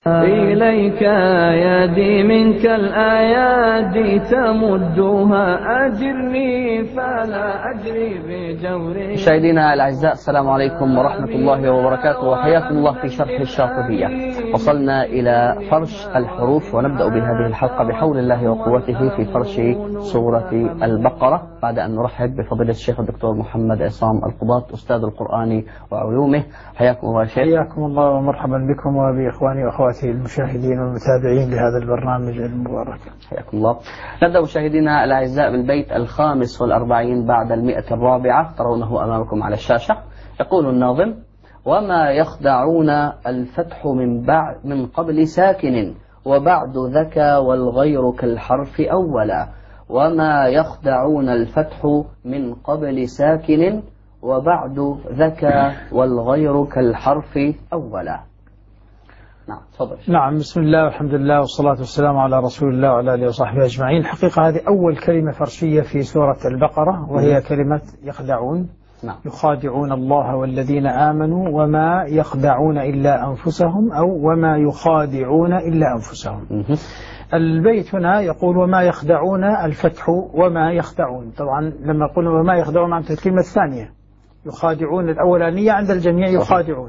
إليك يدي منك الأيادي تمدها أجرني فلا أجري بجور. مشاهدينا الأعزاء، السلام عليكم ورحمة الله وبركاته، وحياكم الله في شرح الشاطبية. وصلنا إلى فرش الحروف، ونبدأ بهذه الحلقة بحول الله وقوته في فرش سورة البقرة، بعد أن نرحب بفضيلة الشيخ الدكتور محمد عصام القضاة أستاذ القرآن وعلومه. حياكم الله شيخ. حياكم الله ومرحبا بكم وبإخواني وأخواتي المشاهدين والمتابعين لهذا البرنامج المبارك. حياكم الله. نبدأ مشاهدينا الأعزاء بالبيت 45 بعد 100، ترونه أمامكم على الشاشة. يقول الناظم: وما يخدعون الفتح من قبل ساكن وبعد ذكى والغير كالحرف أولا. وما يخدعون الفتح من قبل ساكن وبعد ذكى والغير كالحرف أولا. نعم تفضل. نعم، بسم الله والحمد لله والصلاة والسلام على رسول الله وعلى آله وصحبه أجمعين. الحقيقة هذه أول كلمة فرشية في سورة البقرة، وهي كلمة يخدعون. نعم. يخادعون الله والذين آمنوا وما يخدعون إلا أنفسهم، أو وما يخادعون إلا أنفسهم. البيت هنا يقول وما يخدعون الفتح وما يخدعون. طبعا لما قلنا وما يخدعون عن الكلمة الثانية يخادعون الأولانية عند الجميع يخادعون،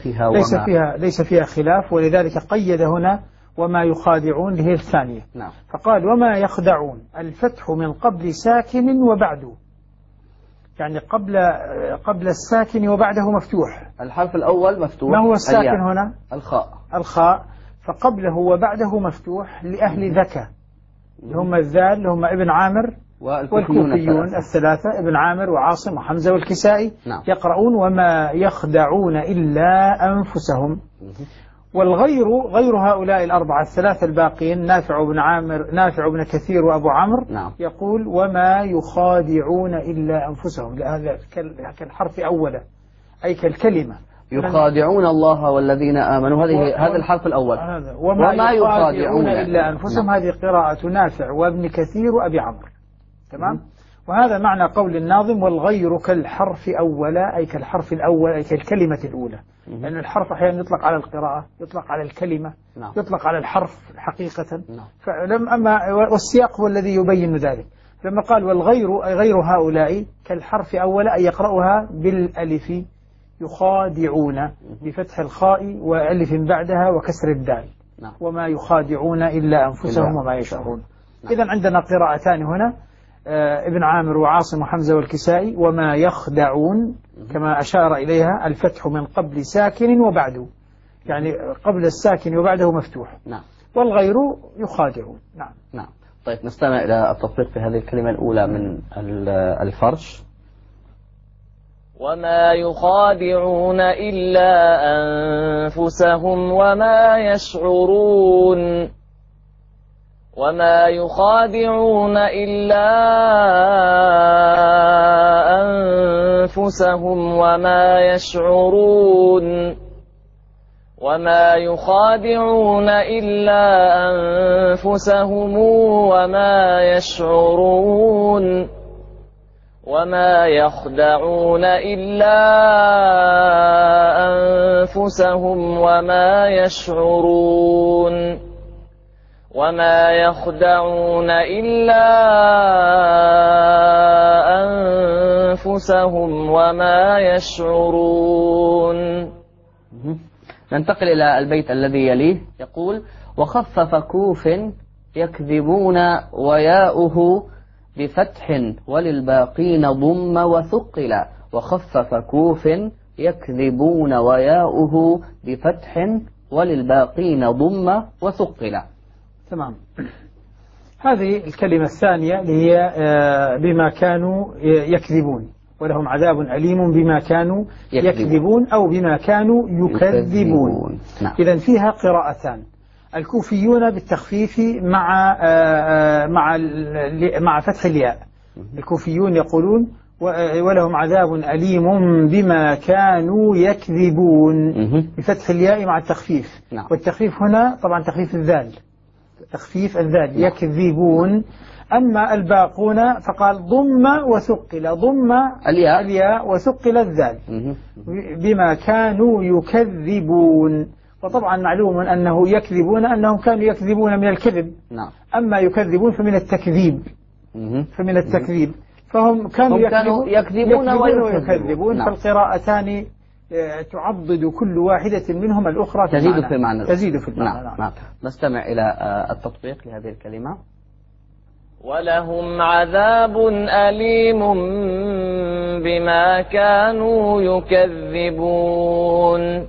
ليس فيها خلاف، ولذلك قيد هنا وما يخادعون هي الثانية. نعم. فقال وما يخدعون الفتح من قبل ساكن وبعده، يعني قبل الساكن وبعده مفتوح. الحرف الأول مفتوح. ما هو الساكن هنا؟ الخاء. فقبله وبعده مفتوح لأهل ذكى، اللي هم الذال، اللي هم ابن عامر والكوفيون الثلاثة، ابن عامر وعاصم وحمزة والكسائي. نعم. يقرؤون وما يخدعون إلا أنفسهم. غير هؤلاء الأربعة الثلاثة الباقين، نافع بن كثير وأبو عمرو. نعم. يقول وما يخادعون إلا أنفسهم، كالحرف أولا أي كالكلمة. يخادعون الله والذين آمنوا، هذا الحرف الأول. وما يخادعون إلا أنفسهم. نعم. هذه قراءة نافع وابن كثير وأبي عمرو. تمام. وهذا معنى قول الناظم والغير كالحرف أولا، أي كالحرف الأول أي كالكلمة الأولى. لأن الحرف أحيانا يطلق على القراءة، يطلق على الكلمة. نعم. يطلق على الحرف حقيقة. نعم. والسياق هو الذي يبين ذلك. لما قال والغير أي غير هؤلاء كالحرف أولا، أي يقرأها بالألف يخادعون بفتح الخاء وألف بعدها وكسر الدال. نعم. وما يخادعون إلا أنفسهم وما يشعرون. إذن عندنا قراءتان هنا، ابن عامر وعاصم وحمزة والكسائي. وما يخدعون كما أشار إليها الفتح من قبل ساكن وبعده، يعني قبل الساكن وبعده مفتوح. نعم. والغير يخادعون. نعم. طيب نستمع إلى التطبيق في هذه الكلمة الأولى من الفرش. وما يخادعون إلا أنفسهم وما يشعرون. وما يخادعون إلا أنفسهم وما يشعرون. وما يخادعون إلا أنفسهم وما يشعرون. وما يخدعون إلا أنفسهم وما يشعرون. وما يخدعون إلا أنفسهم وما يشعرون. ننتقل إلى البيت الذي يليه. يقول وخفف كوف يكذبون وياؤه بفتح وللباقين ضم وثقل. وخفف كوف يكذبون وياؤه بفتح وللباقين ضم وثقل. تمام. هذه الكلمة الثانية اللي هي بما كانوا يكذبون، ولهم عذاب أليم بما كانوا يكذبون أو بما كانوا يكذبون. نعم. إذن فيها قراءتان، الكوفيون بالتخفيف مع فتح الياء. الكوفيون يقولون ولهم عذاب أليم بما كانوا يكذبون بفتح الياء مع التخفيف. نعم. والتخفيف هنا طبعا تخفيف الذال، يكذبون. أما الباقون فقال ضم وثقل، ضم الياء وثقل الذال بما كانوا يكذبون. وطبعا معلوم أنه يكذبون أنهم كانوا يكذبون من الكذب. نعم. أما يكذبون فمن التكذيب. فمن التكذيب. فهم كانوا يكذبون ويكذبون. نعم. فالقراءتان تعضد كل واحدة منهم الأخرى تزيد في المعنى. تزيد في المعنى. نعم. نعم. نستمع إلى التطبيق لهذه الكلمة. ولهم عذاب أليم بما كانوا يكذبون.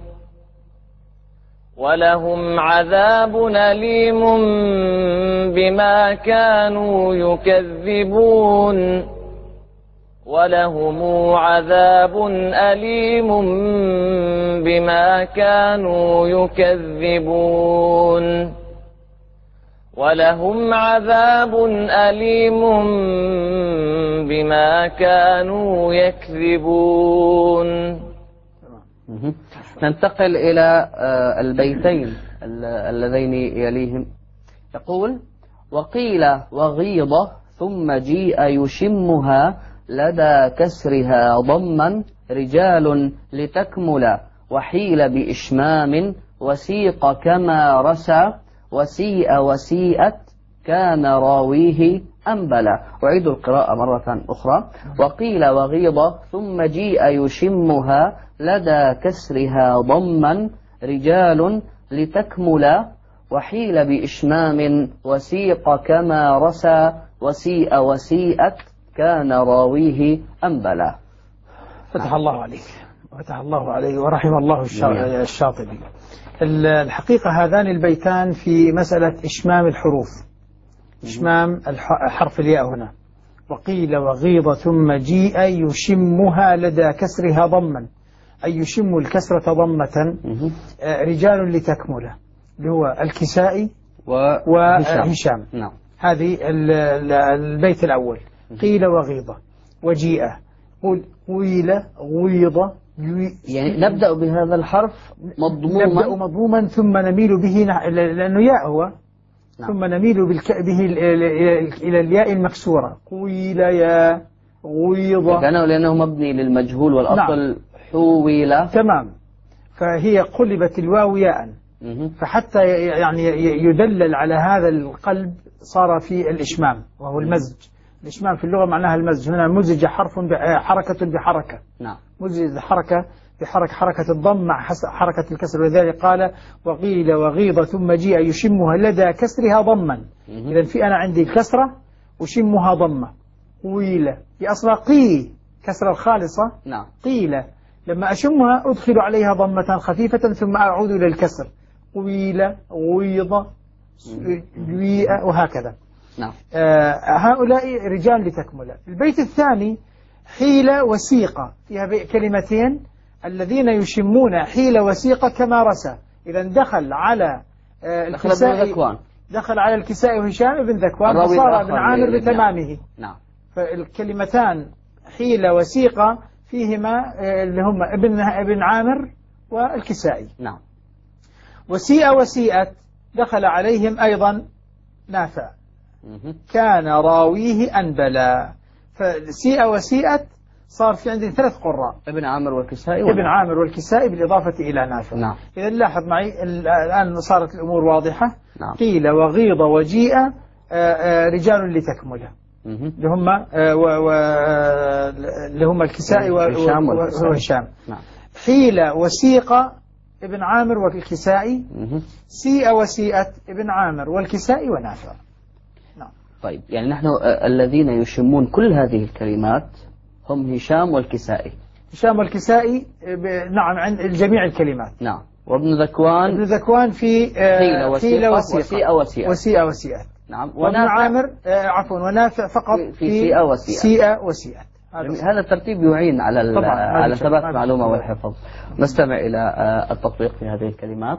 ولهم عذاب أليم بما كانوا يكذبون. ولهم عذاب أليم بما كانوا يكذبون. ولهم عذاب أليم بما كانوا يكذبون. ننتقل إلى البيتين اللذين يليهم. يقول: وقيل وغيض ثم جيء يشمها لدى كسرها ضما رجال لتكمل وحيل بإشمام وسيق كما رسى وسيء وسيئت كان راويه أنبلا. أعيد القراءة مرة أخرى. وقيل وغيض ثم جيء يشمها لدى كسرها ضما رجال لتكمل وحيل بإشمام وسيق كما رسى وسيء وسيئت كان راويه أنبلا. فتح الله عليك وفتح الله عليه ورحم الله الشاطبي. الحقيقة هذان البيتان في مسألة إشمام الحروف، إشمام حرف الياء هنا. وقيل وغيض ثم جيء يشمها لدى كسرها ضما، أي يشم الكسرة ضمة رجال لتكمله، اللي هو الكسائي وهشام. نعم. هذه البيت الأول. قيل وغيض وجيء قيل غيض. يعني نبدأ بهذا الحرف مضموما ثم نميل به لأنه ياء هو. نعم. ثم نميل به إلى الياء المكسورة. قيل يا غيض لأنه مبني للمجهول والأصل. نعم. حويل. تمام. فهي قلبت الواو ياء. فحتى يعني يدلل على هذا القلب صار في الإشمام وهو المزج. الإشمام في اللغة معناها المزج. هنا مزج حركة بحركة. نعم. مزج حركة بحركة، حركة الضم مع حركة الكسر. ولذلك قال وقيل وغيض ثم جيء يشمها لدى كسرها ضما. إذا في أنا عندي كسرة وشمها ضمة. قيل في أصلها قي كسرة الخالصة. نعم. قيل لما أشمها أدخل عليها ضمة خفيفة ثم أعود إلى الكسر. قيل غيض جيء وهكذا. نعم. هؤلاء رجال لتكمل. البيت الثاني حيل وسيقة، فيها كلمتين الذين يشمون حيل وسيقة كما رسى. إذا دخل على الكسائي، دخل على الكسائي وهشام بن ذكوان وصار ابن عامر بتمامه. نعم. فالكلمتان حيل وسيقة فيهما اللي هم ابن عامر والكسائي. نعم. وسيء وسيئت دخل عليهم أيضا نافع. كان راويه أنبلا. فسيء وسيئت صار في عندي 3 قراء، ابن عامر والكسائي ابن عامر والكسائي بالإضافة إلى نافع. نعم. إذا لاحظ معي الآن صارت الأمور واضحة. نعم. قيل وغيض وجيء رجال لتكمله، اللي هم الكسائي وهشام. نعم. حيل وسيق ابن عامر والكسائي. سيء وسيئت ابن عامر والكسائي ونافع. نعم. طيب، يعني نحن الذين يشمون كل هذه الكلمات هم هشام والكسائي. هشام والكسائي نعم عند جميع الكلمات. نعم. وابن ذكوان، ابن ذكوان في حيل وسيء وسيئت. نعم. وابن عامر عفوا ونافع فقط في سيء وسيئت. هذا الترتيب يعين على ثبات المعلومة والحفظ. نستمع إلى التطبيق في هذه الكلمات.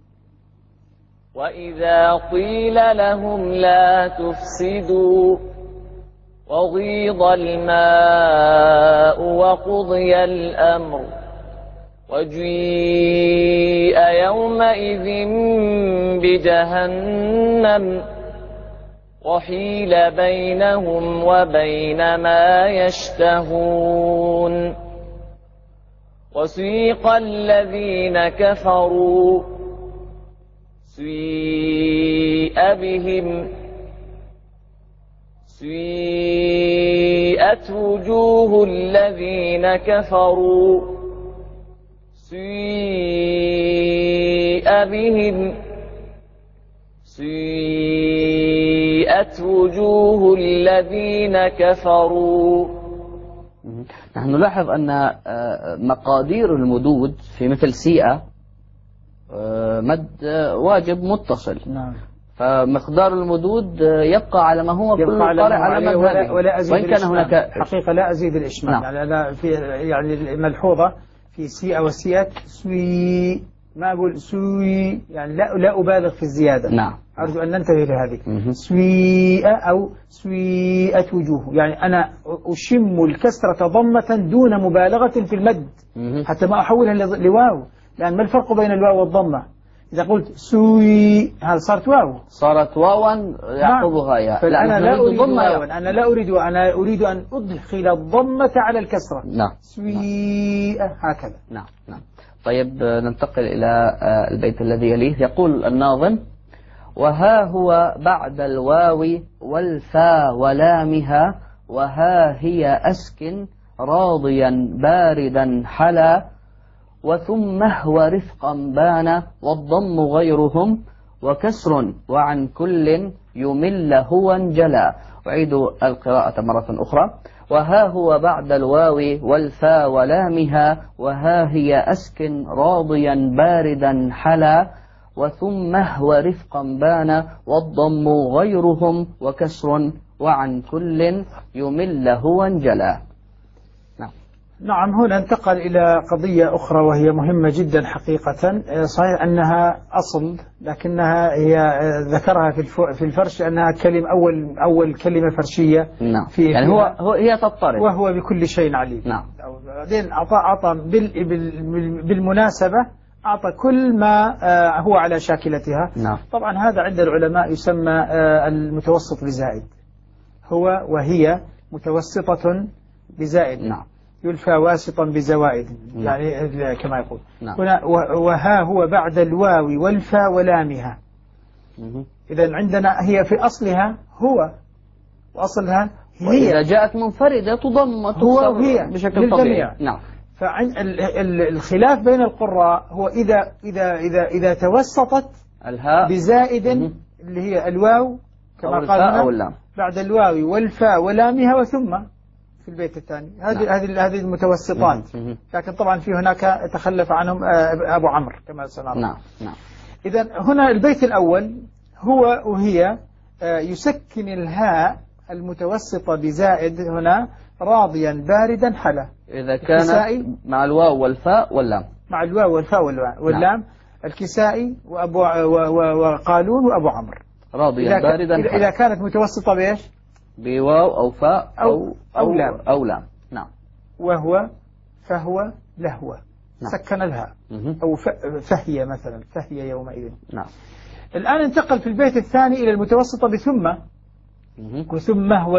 وإذا قيل لهم لا تفسدوا وغيض الماء وقضي الأمر وجيء يومئذ بجهنم وحيل بينهم وبين ما يشتهون وسيق الذين كفروا سيء بهم سيئت وجوه الذين كفروا سيء بهم سيئت وجوه الذين كفروا. نحن نلاحظ أن مقادير المدود في مثل سيئة مد واجب متصل. نعم. فمقدار المدود يبقى على ما هو كل قارئ على مذهبه، وإن كان هناك حقيقة لا أزيد الإشمال. نعم. يعني لا في يعني ملحوظة في سيئة وسيئت سوي، ما أقول سوي، يعني لا أبالغ في الزيادة. نعم. أرجو أن ننتبه لهذه. سويئة أو سويئة وجوه، يعني أنا أشم الكسرة ضمة دون مبالغة في المد حتى ما أحولها لواو، لأن ما الفرق بين الواو والضمة؟ إذا قلت سوي هذا صارت واو، صارت واوا يعقبها ياء. فأنا لا أريد واوا، أنا أريد أن أدخل الضمة على الكسرة. نعم. سويئة هكذا. نعم. نعم. طيب ننتقل إلى البيت الذي يليه. يقول الناظم: وها هو بعد الواو والفا ولامها، وها هي أسكن راضيا باردا حلا، وثم هو رفقا بان والضم غيرهم، وكسر وعن كل يمل هو انجلى. أعيد القراءة مرة أخرى: وها هو بعد الواو والفا ولامها، وها هي أسكن راضيا باردا حلا، وثم هو رفقا بان والضم غيرهم، وكسر وعن كل يمل هو انجلى. نعم. هنا انتقل إلى قضية أخرى وهي مهمة جدا حقيقة. صحيح أنها أصل، لكنها هي ذكرها في الفرش أنها أول كلمة فرشية. نعم. يعني هي تضطرب، وهو بكل شيء عليم. نعم. بعدين أعطى بالمناسبة أعطى كل ما هو على شاكلتها. نعم. طبعا هذا عند العلماء يسمى المتوسط بزائد. هو وهي متوسطة بزائد. نعم. يلفى واسطا بزوائد. نعم. يعني كما يقول. نعم. هنا وها هو بعد الواو والفا ولامها. إذا عندنا هي في أصلها هو، وأصلها هي. وإذا جاءت منفردة تضم هو وهي بشكل طبيعي. نعم. الخلاف بين القراء هو إذا توسطت الهاء بزائد اللي هي الواو كما قال بعد الواو والفاء ولامها وثم في البيت الثاني. هذه المتوسطات. لكن طبعا في هناك تخلف عنهم أبو عمرو كما سنرى. نعم. نعم. إذا هنا البيت الأول هو وهي يسكن الهاء المتوسطة بزائد هنا راضيا باردا حلا. إذا كان مع الواو والفاء واللام. مع الواو والفاء واللام. نعم. الكسائي وقالون وأبو عمرو راضيا باردا حلا. إذا كانت متوسطة بإيش؟ بواو أو فاء أو لام. نعم. وهو فهو لهو. نعم. سكن الهاء. أو فهي مثلا، فهي يومئذ. نعم. الآن انتقل في البيت الثاني إلى المتوسطة بثم. وثم هو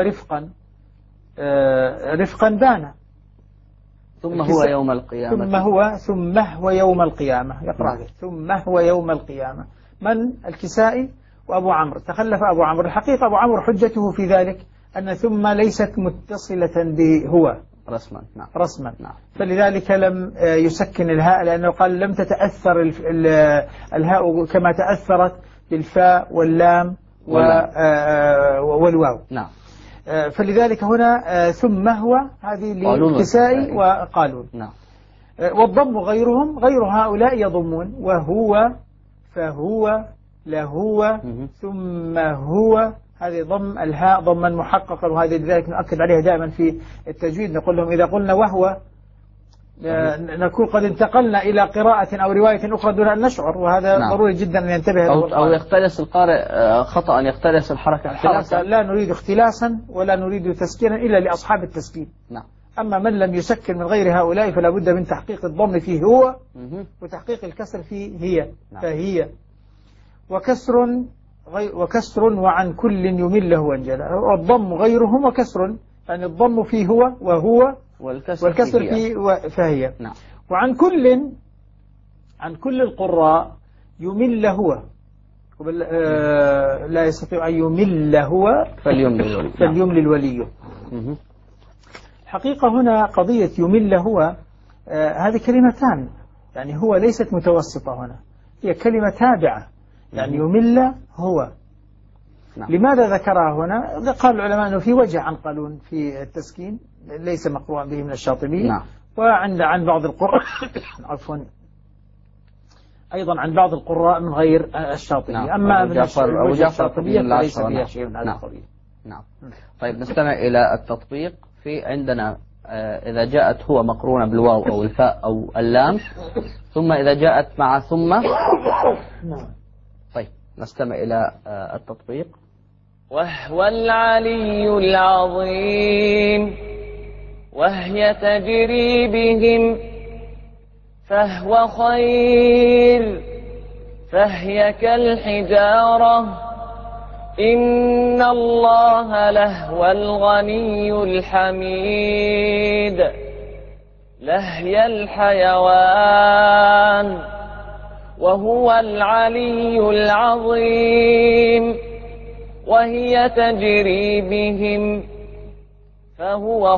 رفقا بان. ثم هو يوم القيامة. ثم هو يوم القيامة. يقرأ ثم هو يوم القيامة. من؟ الكسائي وأبو عمرو. تخلف أبو عمرو. الحقيقة أبو عمرو حجته في ذلك أن ثم ليست متصلة بهو رسما. نعم. رسما. نعم. فلذلك لم يسكن الهاء، لأنه قال لم تتأثر الهاء كما تأثرت بالفاء واللام والواو. نعم. فلذلك هنا ثم هو هذه للكسائي وقالون. نعم. والضم غير هؤلاء يضمون. وهو فهو لهو ثم هو، هذه ضم الهاء ضما محققا، وهذه لذلك نؤكد عليها دائما في التجويد. نقول لهم إذا قلنا وهو نكون قد انتقلنا إلى قراءة أو رواية أخرى دون أن نشعر، وهذا نعم. ضروري جدا أن ينتبه. أو يختلس القارئ خطأ أن يختلس الحركة اختلاسا. لا نريد اختلاسا ولا نريد تسكينا إلا لأصحاب التسكين. نعم. أما من لم يسكن من غير هؤلاء فلا بد من تحقيق الضم فيه هو وتحقيق الكسر فيه هي. نعم. فهي وكسر وعن كل يمل هو انجلى. والضم غيرهم وكسر، يعني الضم فيه هو وهو والكسر فيه فهي. نعم. وعن كل القراء يمل هو لا يستطيع أن يمل هو فليملل وليه. حقيقة هنا قضية يمل هو هذه كلمتان، يعني هو ليست متوسطة هنا، هي كلمة تابعة، يعني يمل هو. نعم. لماذا ذكرها هنا؟ قال العلماء أنه في وجه عن قالون في التسكين ليس مقروءا به من الشاطبية. نعم. عن بعض القراء عفوا أيضا عن بعض القراء من غير الشاطبية. نعم. أما أبو الشاطبية فليس فيها شيء من هذا نعم. القبيل. نعم. طيب نستمع إلى التطبيق. في عندنا إذا جاءت هو مقرونة بالواو أو الفاء أو اللام، ثم إذا جاءت مع ثم. طيب نستمع إلى التطبيق. وهو العلي العظيم وهي تجري بهم فهو خير فهي كالحجارة إن الله لهو الغني الحميد لهي الحيوان وهو العلي العظيم وهي تجري بهم فهو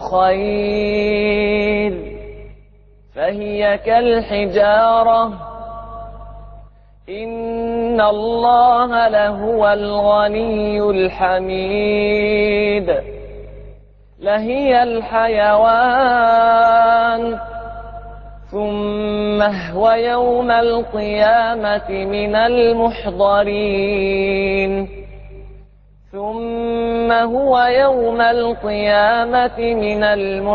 خير فهي كالحجارة إن الله لهو الغني الحميد لهي الحيوان ثم هو يوم القيامة من المحضرين ثم هو يوم القيامة من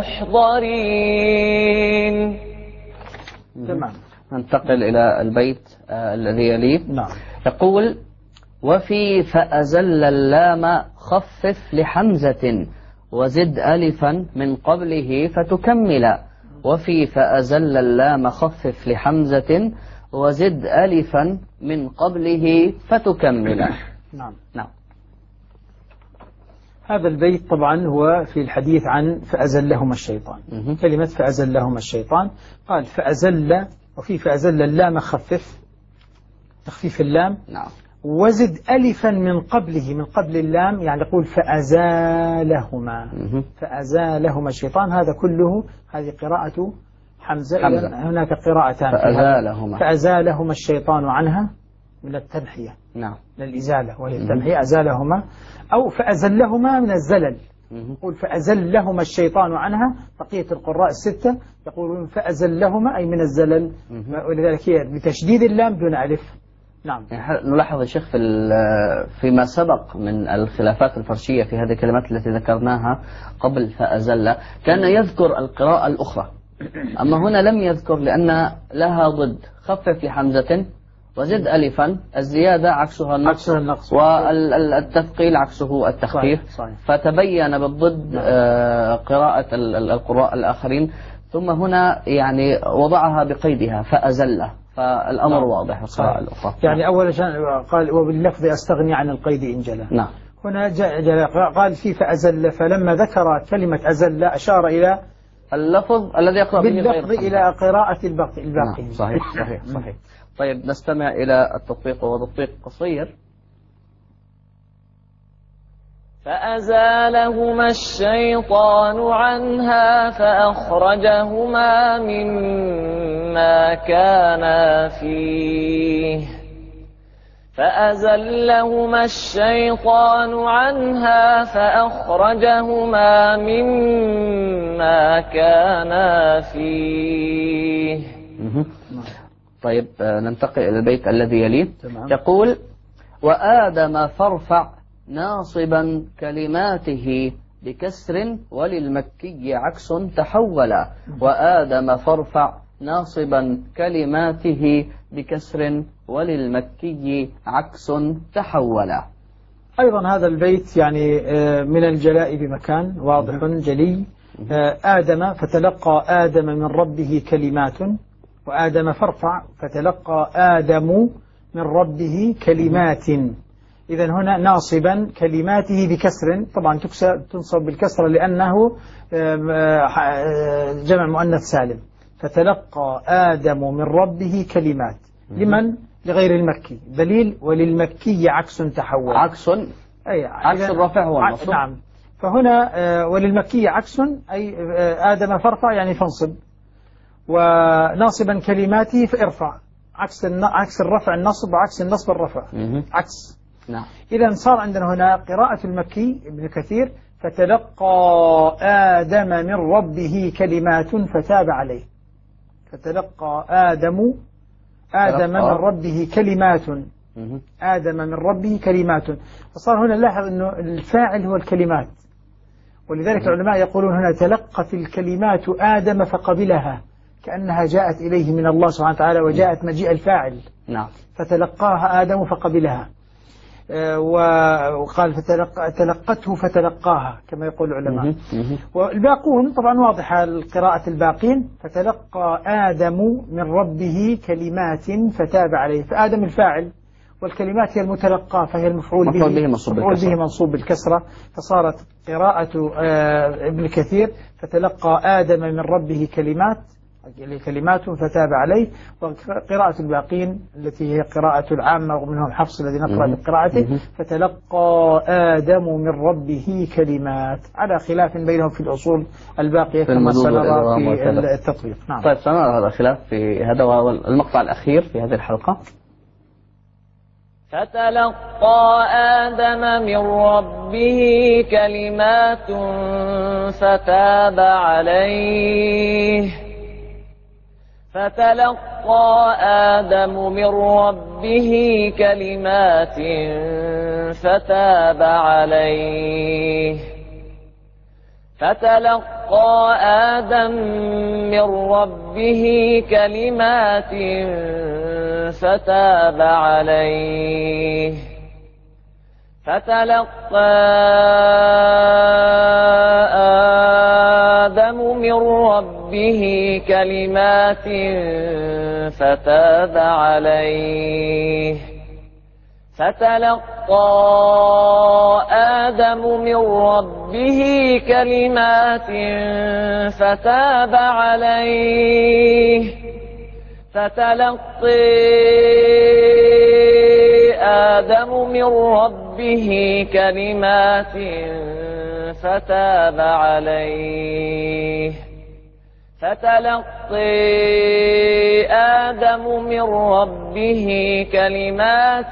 المحضرين. تمام. ننتقل إلى البيت الذي يليه. نعم. يقول وفي فأزل اللام خفف لحمزة وزد ألفا من قبله فتكمل. وفي فأزل اللام خفف لحمزة وزد ألفا من قبله فتكمل. نعم. نعم. هذا البيت طبعا هو في الحديث عن فأزلهما الشيطان. كلمة فأزلهما الشيطان قال فأزل، وفي فأزل اللام خفف تخفيف اللام. نعم. وزد ألفا من قبله، من قبل اللام، يعني يقول فأزالهما. فأزالهما الشيطان، هذا كله هذه قراءة حمزة. هناك قراءتان فأزالهما الشيطان عنها من التنحية. نعم. من الإزالة وهي التنحية أزالهما، أو فأزلهما من الزلل. يقول فأزلهما الشيطان عنها. بقية القراء الستة يقولون فأزلهما أي من الزلل، ولذلك هي بتشديد اللام دون ألف. نعم. نلاحظ يا شيخ فيما سبق من الخلافات الفرشية في هذه الكلمات التي ذكرناها قبل فأزل كان يذكر القراءة الأخرى، أما هنا لم يذكر لأن لها ضد. خفف لحمزة وزد ألفا، الزيادة عكسها النقص والتثقيل عكسه التخفيف. صحيح. فتبين بالضد قراءة القراء الآخرين، ثم هنا يعني وضعها بقيدها فأزل، فالأمر واضح. القراءة الأخرى يعني أول شيء قال وباللفظ أستغني عن القيد إن جلى. نعم. هنا قال في فأزل، فلما ذكر كلمة أزل أشار إلى اللفظ الذي يقرأ باللفظ إلى قراءة الباقي. نعم. صحيح. طيب نستمع إلى التطبيق، وهو تطبيق قصير. فأزالهما الشيطان عنها فأخرجهما مما كانا فيه. فأزلهما الشيطان عنها فأخرجهما مما كانا فيه. طيب ننتقل إلى البيت الذي يليه. تمام. يقول وآدم فارفع ناصبا كلماته بكسر وللمكي عكس تحولا. وآدم فارفع ناصبا كلماته بكسر وللمكي عكس تحولا. أيضا هذا البيت يعني من الجلاء بمكان واضح جلي. آدم فتلقى آدم من ربه كلمات، وآدم فارفع فتلقى آدم من ربه كلمات. إذن هنا ناصبا كلماته بكسر، طبعا تنصب بالكسر لأنه جمع مؤنث سالم. فتلقى آدم من ربه كلمات. لمن؟ لغير المكي دليل وللمكي عكس تحول. عكس الرفع هو النصب. نعم. فهنا وللمكي عكس أي آدم فارفع يعني فانصب، وناصبا كلماته فارفع. عكس الرفع النصب، وعكس النصب الرفع. عكس. نعم. إذا صار عندنا هنا قراءة المكي ابن كثير فتلقى آدم من ربه كلمات فتاب عليه. فتلقى آدم من ربه كلمات. آدم من ربه كلمات. فصار هنا نلاحظ أنه الفاعل هو الكلمات، ولذلك العلماء يقولون هنا تلقت الكلمات آدم فقبلها، كأنها جاءت إليه من الله سبحانه وتعالى وجاءت مجيء الفاعل. نعم. فتلقاها آدم فقبلها، وقال تلقته فتلقاها كما يقول العلماء. والباقون طبعا واضحة القراءة الباقين، فتلقى آدم من ربه كلمات فتاب عليه. فآدم الفاعل والكلمات هي المتلقى، فهي المفعول به منصوب بالكسرة. فصارت قراءة ابن كثير فتلقى آدم من ربه كلمات فتاب عليه. وقراءة الباقين التي هي قراءة العامة ومنهم حفص الذي نقرأ بقراءته فتلقى آدم من ربه كلمات، على خلاف بينهم في الأصول الباقية كما سنرى في التطبيق. نعم. طيب سنرى هذا الخلاف في هذا المقطع الأخير في هذه الحلقة. فتلقى آدم من ربه كلمات فتاب عليه. فتلقى آدم من ربه كلمات فتاب عليه. فتلقى آدم من ربه كلمات فتاب عليه. فتلقى آدم من ربه كلمات فتاب عليه. فتلقى آدم من ربه كلمات فتاب عليه. فتلقى آدم من ربه كلمات فتاب عليه. فتلقى آدم من ربه كلمات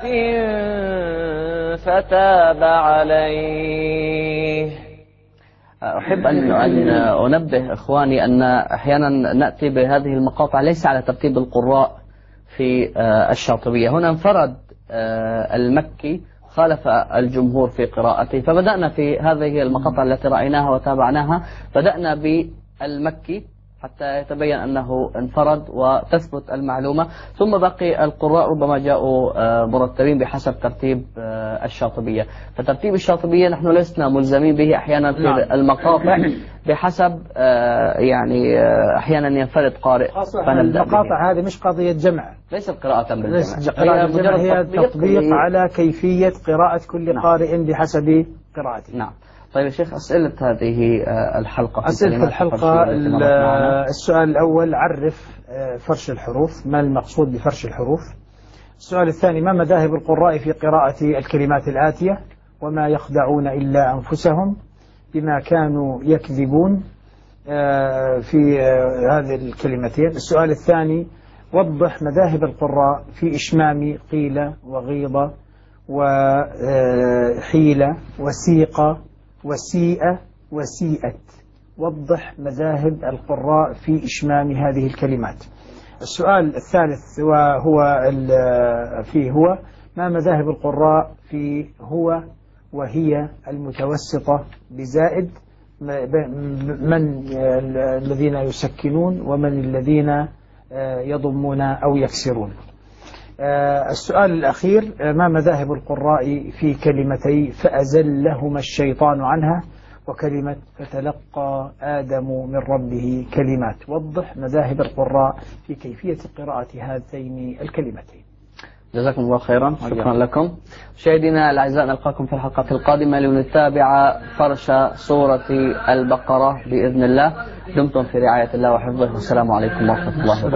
فتاب عليه. أحب أن أنبه إخواني أن أحيانا نأتي بهذه المقاطع ليس على ترتيب القراء في الشاطبية. هنا انفرد المكي خالف الجمهور في قراءته، فبدأنا في هذه المقاطع التي رأيناها وتابعناها بدأنا بالمكي حتى يتبين أنه انفرد وتثبت المعلومة، ثم باقي القراء ربما جاءوا مرتبين بحسب ترتيب الشاطبية. فترتيب الشاطبية نحن لسنا ملزمين به أحيانا في المقاطع بحسب يعني أحيانا ينفرد قارئ فنبدأ المقاطع هذه مش قضية جمع، ليست قراءة بالجمع، هي تطبيق على كيفية قراءة كل قارئ بحسب قراءته. نعم. طيب يا شيخ، أسئلة هذه الحلقة. أسئلة الحلقة السؤال الأول: عرف فرش الحروف، ما المقصود بفرش الحروف؟ السؤال الثاني: ما مذاهب القراء في قراءة الكلمات الآتية؟ وما يخدعون إلا أنفسهم بما كانوا يكذبون في هذه الكلمتين. السؤال الثاني: وضح مذاهب القراء في إشمام قيل وغيض وحيل وسيق وسيء وسيئت. وضح مذاهب القراء في إشمام هذه الكلمات. السؤال الثالث وهو هو ما مذاهب القراء في هو وهي المتوسطة بزائد، من الذين يسكنون ومن الذين يضمون أو يكسرون. السؤال الأخير: ما مذاهب القراء في كلمتي فأزلهما الشيطان عنها وكلمة فتلقى آدم من ربه كلمات؟ وضح مذاهب القراء في كيفية قراءة هاتين الكلمتين. جزاكم الله خيرا، شكرا لكم. مشاهدينا الأعزاء، نلقاكم في الحلقة القادمة لنتابع فرش سورة البقرة بإذن الله. دمتم في رعاية الله وحفظه، والسلام عليكم ورحمة الله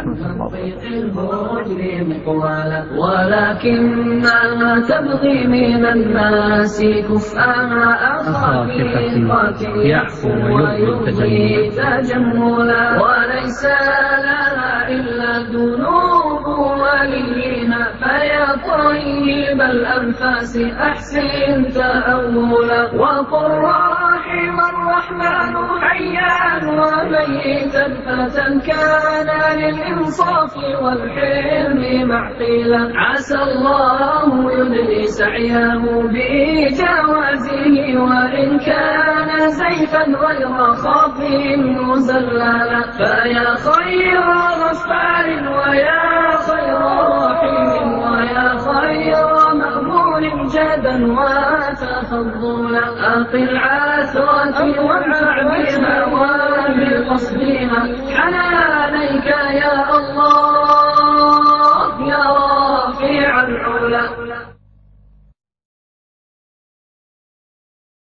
وبركاته. ولكنها تبغي من الناس كفءها أخافتي يعفو ويبغي تجملا، وليس لها إلا ذنوب وليها، فيا طيب الأنفاس أحسن تأولا، وقل رحم الرحمن حيا وميتا فتى كان للإنصاف والحلم معقلا، عسى الله يدري سعيه بجوازه، وإن كان زيفا غير خاطئ مزللا، فيا خير غفار ويا خير رحيم ويا خير مأمون جدا وتفضلا، أقل عثرة وانفع بها وبقصدها، حنانيك يا الله يا رافع العلا.